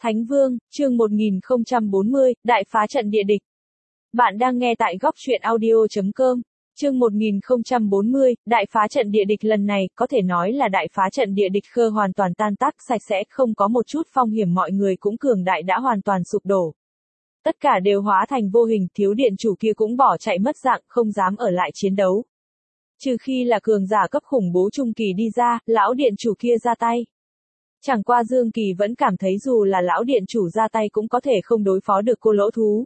Thánh Vương, chương 1040, Đại phá trận địa địch. Bạn đang nghe tại góc truyện audio.com. Chương 1040, Đại phá trận địa địch lần này, có thể nói là đại phá trận địa địch khơ hoàn toàn tan tác sạch sẽ, không có một chút phong hiểm, mọi người cũng cường đại đã hoàn toàn sụp đổ. Tất cả đều hóa thành vô hình, thiếu điện chủ kia cũng bỏ chạy mất dạng, không dám ở lại chiến đấu. Trừ khi là cường giả cấp khủng bố trung kỳ đi ra, lão điện chủ kia ra tay. Chẳng qua Dương Kỳ vẫn cảm thấy dù là lão điện chủ ra tay cũng có thể không đối phó được cô lỗ thú.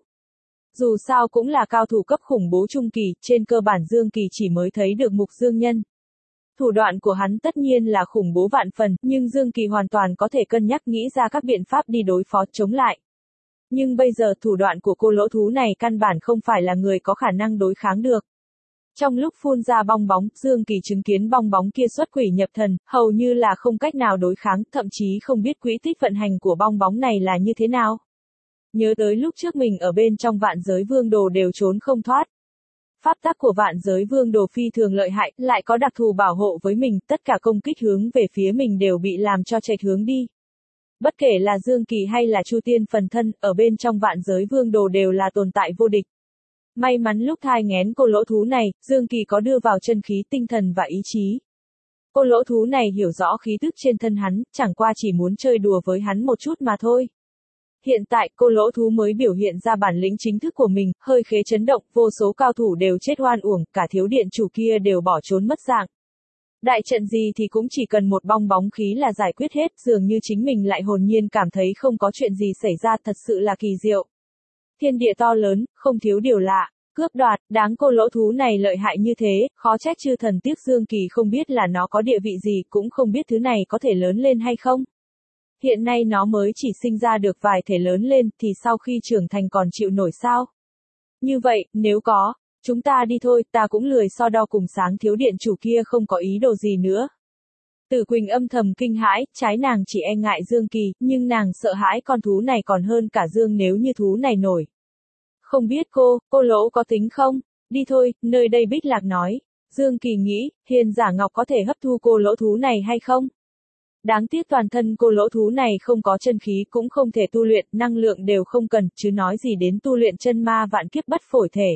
Dù sao cũng là cao thủ cấp khủng bố trung kỳ, trên cơ bản Dương Kỳ chỉ mới thấy được Mục Dương Nhân. Thủ đoạn của hắn tất nhiên là khủng bố vạn phần, nhưng Dương Kỳ hoàn toàn có thể cân nhắc nghĩ ra các biện pháp đi đối phó chống lại. Nhưng bây giờ thủ đoạn của cô lỗ thú này căn bản không phải là người có khả năng đối kháng được. Trong lúc phun ra bong bóng, Dương Kỳ chứng kiến bong bóng kia xuất quỷ nhập thần, hầu như là không cách nào đối kháng, thậm chí không biết quỹ tích vận hành của bong bóng này là như thế nào. Nhớ tới lúc trước mình ở bên trong vạn giới vương đồ đều trốn không thoát. Pháp tắc của vạn giới vương đồ phi thường lợi hại, lại có đặc thù bảo hộ với mình, tất cả công kích hướng về phía mình đều bị làm cho chệch hướng đi. Bất kể là Dương Kỳ hay là Chu Tiên phần thân, ở bên trong vạn giới vương đồ đều là tồn tại vô địch. May mắn lúc thai nghén cô lỗ thú này, Dương Kỳ có đưa vào chân khí tinh thần và ý chí. Cô lỗ thú này hiểu rõ khí tức trên thân hắn, chẳng qua chỉ muốn chơi đùa với hắn một chút mà thôi. Hiện tại, cô lỗ thú mới biểu hiện ra bản lĩnh chính thức của mình, hơi khế chấn động, vô số cao thủ đều chết oan uổng, cả thiếu điện chủ kia đều bỏ trốn mất dạng. Đại trận gì thì cũng chỉ cần một bong bóng khí là giải quyết hết, dường như chính mình lại hồn nhiên cảm thấy không có chuyện gì xảy ra, thật sự là kỳ diệu. Thiên địa to lớn, không thiếu điều lạ, cướp đoạt, đáng cô lỗ thú này lợi hại như thế, khó trách chư thần tiếc Dương Kỳ không biết là nó có địa vị gì, cũng không biết thứ này có thể lớn lên hay không. Hiện nay nó mới chỉ sinh ra được vài thể lớn lên, thì sau khi trưởng thành còn chịu nổi sao? Như vậy, nếu có, chúng ta đi thôi, ta cũng lười so đo cùng sáng thiếu điện chủ kia không có ý đồ gì nữa. Tử Quỳnh âm thầm kinh hãi, trái nàng chỉ e ngại Dương Kỳ, nhưng nàng sợ hãi con thú này còn hơn cả Dương nếu như thú này nổi. Không biết cô lỗ có tính không? Đi thôi, nơi đây Bích Lạc nói. Dương Kỳ nghĩ, Hiền Giả Ngọc có thể hấp thu cô lỗ thú này hay không? Đáng tiếc toàn thân cô lỗ thú này không có chân khí cũng không thể tu luyện, năng lượng đều không cần, chứ nói gì đến tu luyện chân ma vạn kiếp bất phổi thể.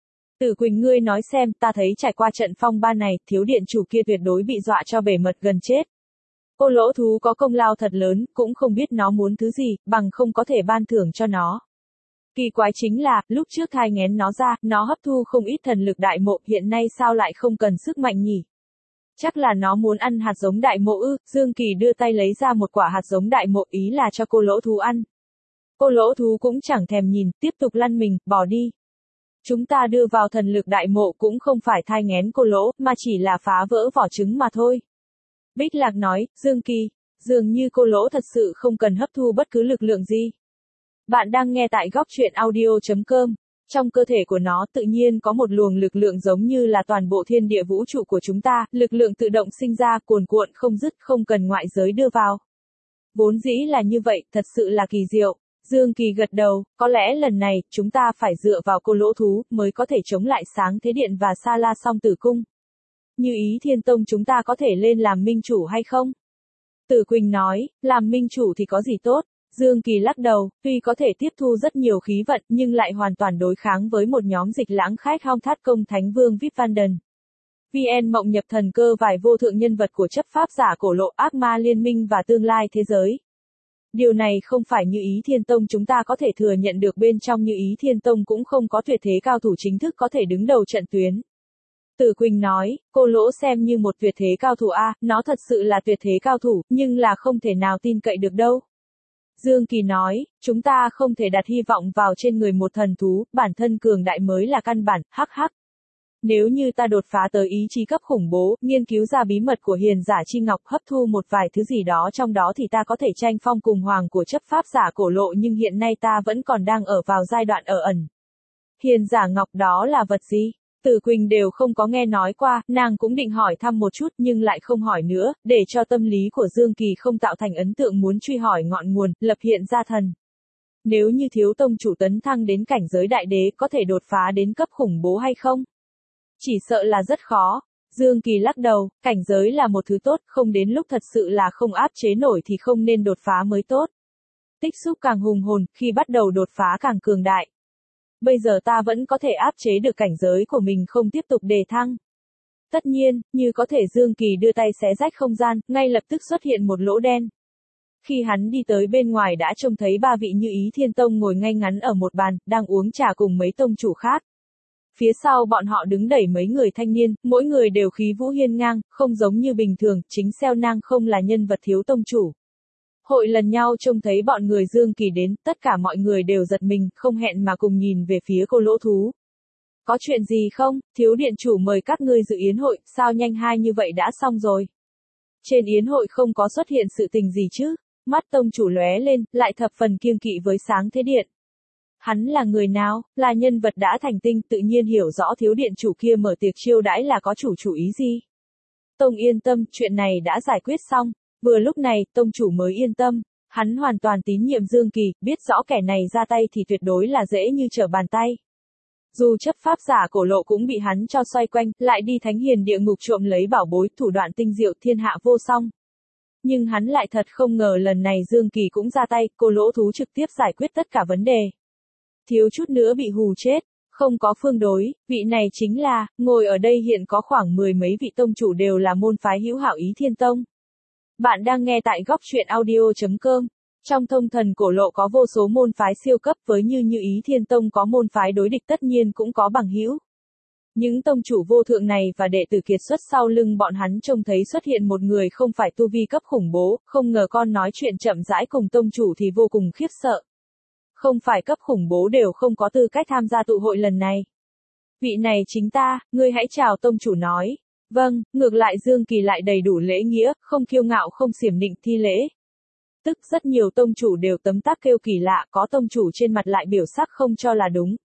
Tử Quỳnh ngươi nói xem, ta thấy trải qua trận phong ba này, thiếu điện chủ kia tuyệt đối bị dọa cho bể mật gần chết. Cô lỗ thú có công lao thật lớn, cũng không biết nó muốn thứ gì, bằng không có thể ban thưởng cho nó. Kỳ quái chính là, lúc trước thai nghén nó ra, nó hấp thu không ít thần lực đại mộ, hiện nay sao lại không cần sức mạnh nhỉ? Chắc là nó muốn ăn hạt giống đại mộ ư? Dương Kỳ đưa tay lấy ra một quả hạt giống đại mộ, ý là cho cô lỗ thú ăn. Cô lỗ thú cũng chẳng thèm nhìn, tiếp tục lăn mình, bỏ đi. Chúng ta đưa vào thần lực đại mộ cũng không phải thai nghén cô lỗ, mà chỉ là phá vỡ vỏ trứng mà thôi. Bích Lạc nói, Dương Kỳ, dường như cô lỗ thật sự không cần hấp thu bất cứ lực lượng gì. Bạn đang nghe tại góc truyện audio.com. Trong cơ thể của nó tự nhiên có một luồng lực lượng giống như là toàn bộ thiên địa vũ trụ của chúng ta, lực lượng tự động sinh ra, cuồn cuộn không dứt, không cần ngoại giới đưa vào. Vốn dĩ là như vậy, thật sự là kỳ diệu. Dương Kỳ gật đầu, có lẽ lần này, chúng ta phải dựa vào cô lỗ thú, mới có thể chống lại Sáng Thế Điện và Sa La Song Tử Cung. Như Ý Thiên Tông chúng ta có thể lên làm minh chủ hay không? Tử Quỳnh nói, làm minh chủ thì có gì tốt? Dương Kỳ lắc đầu, tuy có thể tiếp thu rất nhiều khí vận, nhưng lại hoàn toàn đối kháng với một nhóm dịch lãng khách Hong Thát Công Thánh Vương Vip Van Den. VN Mộng Nhập Thần Cơ vài vô thượng nhân vật của chấp pháp giả cổ lộ, ác ma liên minh và tương lai thế giới. Điều này không phải Như Ý Thiên Tông chúng ta có thể thừa nhận được, bên trong Như Ý Thiên Tông cũng không có tuyệt thế cao thủ chính thức có thể đứng đầu trận tuyến. Tử Quỳnh nói, cô lỗ xem như một tuyệt thế cao thủ a, nó thật sự là tuyệt thế cao thủ, nhưng là không thể nào tin cậy được đâu. Dương Kỳ nói, chúng ta không thể đặt hy vọng vào trên người một thần thú, bản thân cường đại mới là căn bản, hắc hắc. Nếu như ta đột phá tới ý chí cấp khủng bố, nghiên cứu ra bí mật của Hiền Giả Chi Ngọc, hấp thu một vài thứ gì đó trong đó thì ta có thể tranh phong cùng hoàng của chấp pháp giả cổ lộ, nhưng hiện nay ta vẫn còn đang ở vào giai đoạn ở ẩn. Hiền Giả Ngọc đó là vật gì? Tử Quỳnh đều không có nghe nói qua, nàng cũng định hỏi thăm một chút nhưng lại không hỏi nữa, để cho tâm lý của Dương Kỳ không tạo thành ấn tượng muốn truy hỏi ngọn nguồn, lập hiện ra thần. Nếu như thiếu tông chủ tấn thăng đến cảnh giới đại đế có thể đột phá đến cấp khủng bố hay không? Chỉ sợ là rất khó. Dương Kỳ lắc đầu, cảnh giới là một thứ tốt, không đến lúc thật sự là không áp chế nổi thì không nên đột phá mới tốt. tích xúc càng hùng hồn, khi bắt đầu đột phá càng cường đại. Bây giờ ta vẫn có thể áp chế được cảnh giới của mình không tiếp tục đề thăng. Tất nhiên, như có thể Dương Kỳ đưa tay xé rách không gian, ngay lập tức xuất hiện một lỗ đen. Khi hắn đi tới bên ngoài đã trông thấy ba vị Như Ý Thiên Tông ngồi ngay ngắn ở một bàn, đang uống trà cùng mấy tông chủ khác. Phía sau bọn họ đứng đẩy mấy người thanh niên, mỗi người đều khí vũ hiên ngang, không giống như bình thường, chính Xeo Nang không là nhân vật thiếu tông chủ. Hội lần nhau trông thấy bọn người Dương Kỳ đến, tất cả mọi người đều giật mình, không hẹn mà cùng nhìn về phía cô lỗ thú. Có chuyện gì không, thiếu điện chủ mời các ngươi dự yến hội, sao nhanh hai như vậy đã xong rồi. Trên yến hội không có xuất hiện sự tình gì chứ, mắt tông chủ lóe lên, lại thập phần kiêng kỵ với Sáng Thế Điện. Hắn là người nào, là nhân vật đã thành tinh, tự nhiên hiểu rõ thiếu điện chủ kia mở tiệc chiêu đãi là có chủ ý gì. Tông yên tâm, chuyện này đã giải quyết xong. Vừa lúc này, tông chủ mới yên tâm, hắn hoàn toàn tín nhiệm Dương Kỳ, biết rõ kẻ này ra tay thì tuyệt đối là dễ như trở bàn tay. Dù chấp pháp giả cổ lộ cũng bị hắn cho xoay quanh, lại đi thánh hiền địa ngục trộm lấy bảo bối, thủ đoạn tinh diệu thiên hạ vô song. Nhưng hắn lại thật không ngờ lần này Dương Kỳ cũng ra tay, cô lỗ thú trực tiếp giải quyết tất cả vấn đề. Thiếu chút nữa bị hù chết, không có phương đối, vị này chính là, ngồi ở đây hiện có khoảng 10 mấy vị tông chủ đều là môn phái hữu hảo Ý Thiên Tông. Bạn đang nghe tại góc truyện audio.com. Trong thông thần cổ lộ có vô số môn phái siêu cấp, với Như Ý Thiên Tông có môn phái đối địch tất nhiên cũng có bằng hữu. Những tông chủ vô thượng này và đệ tử kiệt xuất sau lưng bọn hắn trông thấy xuất hiện một người không phải tu vi cấp khủng bố, không ngờ con nói chuyện chậm rãi cùng tông chủ thì vô cùng khiếp sợ. Không phải cấp khủng bố đều không có tư cách tham gia tụ hội lần này. Vị này chính ta, ngươi hãy chào tông chủ nói. Vâng, ngược lại Dương Kỳ lại đầy đủ lễ nghĩa, không kiêu ngạo không xiểm nịnh thi lễ. Tức rất nhiều tông chủ đều tấm tắc kêu kỳ lạ, có tông chủ trên mặt lại biểu sắc không cho là đúng.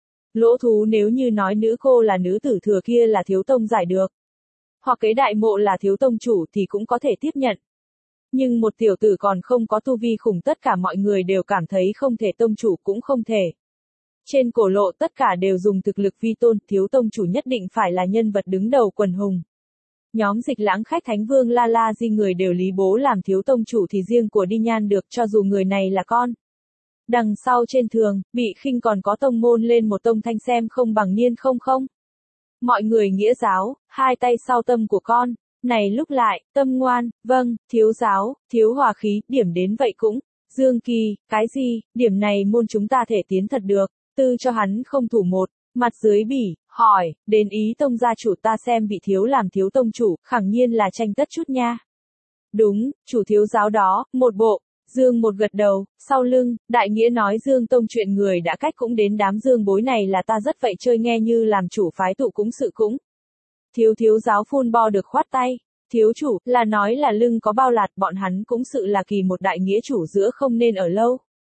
Lỗ thú nếu như nói nữ cô là nữ tử thừa kia là thiếu tông giải được. Hoặc cái đại mộ là thiếu tông chủ thì cũng có thể tiếp nhận. Nhưng một tiểu tử còn không có tu vi khủng, tất cả mọi người đều cảm thấy không thể, tông chủ cũng không thể. Trên cổ lộ tất cả đều dùng thực lực vi tôn, thiếu tông chủ nhất định phải là nhân vật đứng đầu quần hùng. Nhóm Dịch Lãng khách Thánh Vương La La Di người đều lý bố làm thiếu tông chủ thì riêng của Đi Nhan được, cho dù người này là con. Đằng sau trên thường, bị khinh còn có tông môn lên một tông thanh xem không bằng niên không không. Mọi người nghĩa giáo, hai tay sau tâm của con. Này lúc lại, tâm ngoan, vâng, thiếu giáo, thiếu hòa khí, điểm đến vậy cũng. Dương Kỳ, cái gì, điểm này môn chúng ta thể tiến thật được, tư cho hắn không thủ một, mặt dưới bỉ, hỏi, đến ý tông gia chủ ta xem vị thiếu làm thiếu tông chủ, khẳng nhiên là tranh tất chút nha. Đúng, chủ thiếu giáo đó, một bộ, Dương một gật đầu, sau lưng, đại nghĩa nói Dương tông chuyện người đã cách cũng đến đám Dương bối này là ta rất vậy chơi nghe như làm chủ phái tụ cúng sự cúng. Thiếu giáo phun bo được khoát tay. Thiếu chủ, là nói là lưng có bao lạt, bọn hắn cũng sự là kỳ một đại nghĩa chủ giữa không nên ở lâu.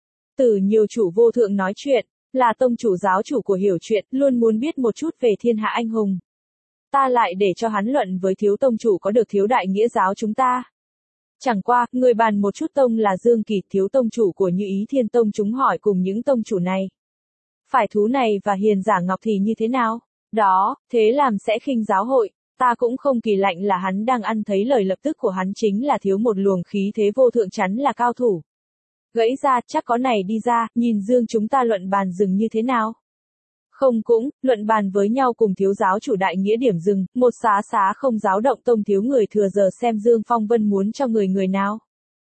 Từ nhiều chủ vô thượng nói chuyện, là tông chủ giáo chủ của hiểu chuyện, luôn muốn biết một chút về thiên hạ anh hùng. Ta lại để cho hắn luận với thiếu tông chủ có được thiếu đại nghĩa giáo chúng ta. Chẳng qua, người bàn một chút tông là Dương Kỳ, thiếu tông chủ của Như Ý Thiên Tông chúng hỏi cùng những tông chủ này. Phải thú này và hiền giả ngọc thì như thế nào? Đó, thế làm sẽ khinh giáo hội. Ta cũng không kỳ lạnh là hắn đang ăn thấy lời lập tức của hắn chính là thiếu một luồng khí thế vô thượng chắn là cao thủ. Gãy ra, chắc có này đi ra, nhìn Dương chúng ta luận bàn dừng như thế nào? Không cũng, luận bàn với nhau cùng thiếu giáo chủ đại nghĩa điểm dừng, một xá không giáo động tông thiếu người thừa giờ xem Dương Phong Vân muốn cho người nào.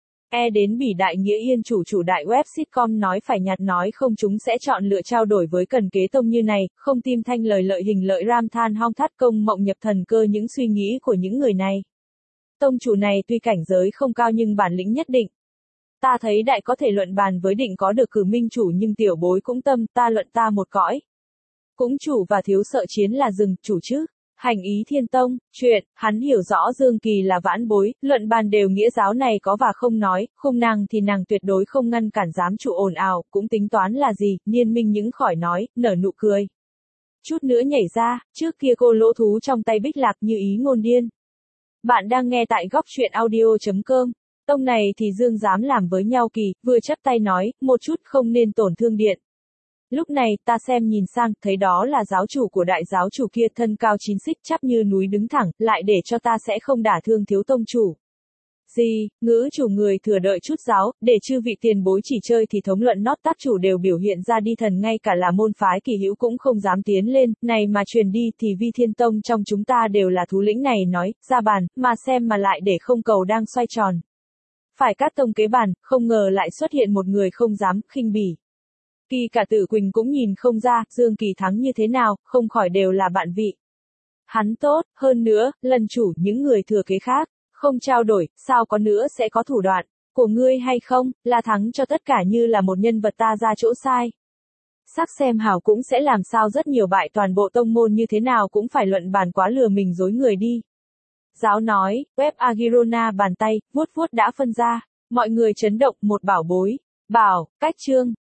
Đến bỉ đại nghĩa yên chủ đại web sitcom nói phải nhạt nói không chúng sẽ chọn lựa trao đổi với cần kế tông như này, không tim thanh lời lợi hình lợi ram than hong thắt công mộng nhập thần cơ những suy nghĩ của những người này. Tông chủ này tuy cảnh giới không cao nhưng bản lĩnh nhất định. Ta thấy đại có thể luận bàn với định có được cử minh chủ nhưng tiểu bối cũng tâm ta luận ta một cõi. Cũng chủ và thiếu sợ chiến là rừng, chủ chứ. Hành Ý Thiên Tông, chuyện, hắn hiểu rõ Dương Kỳ là vãn bối, luận bàn đều nghĩa giáo này có và không nói, khung nàng thì nàng tuyệt đối không ngăn cản giám chủ ồn ào, cũng tính toán là gì, Niên Minh những khỏi nói, nở nụ cười. Chút nữa nhảy ra, trước kia cô lỗ thú trong tay Bích Lạc Như Ý ngôn điên. Bạn đang nghe tại góc truyện audio.com. Tông này thì Dương dám làm với nhau Kỳ, vừa chắp tay nói, một chút không nên tổn thương điện. Lúc này, ta xem nhìn sang, thấy đó là giáo chủ của đại giáo chủ kia thân cao 9 xích chắp như núi đứng thẳng, lại để cho ta sẽ không đả thương thiếu tông chủ. Gì, ngữ chủ người thừa đợi chút giáo, để chư vị tiền bối chỉ chơi thì thống luận nót tác chủ đều biểu hiện ra đi thần ngay cả là môn phái kỳ hữu cũng không dám tiến lên, này mà truyền đi thì Vi Thiên Tông trong chúng ta đều là thú lĩnh này nói, ra bàn, mà xem mà lại để không cầu đang xoay tròn. Phải cát tông kế bàn, không ngờ lại xuất hiện một người không dám, khinh bỉ. Kỳ cả Tử Quỳnh cũng nhìn không ra, Dương Kỳ thắng như thế nào, không khỏi đều là bạn vị. Hắn tốt, hơn nữa, lần chủ những người thừa kế khác, không trao đổi, sao có nữa sẽ có thủ đoạn của ngươi hay không, là thắng cho tất cả như là một nhân vật ta ra chỗ sai. Sắc xem hảo cũng sẽ làm sao rất nhiều bại toàn bộ tông môn như thế nào cũng phải luận bàn quá lừa mình dối người đi. Giáo nói, web Agirona bàn tay, vuốt vuốt đã phân ra, mọi người chấn động một bảo bối, bảo, cách chương.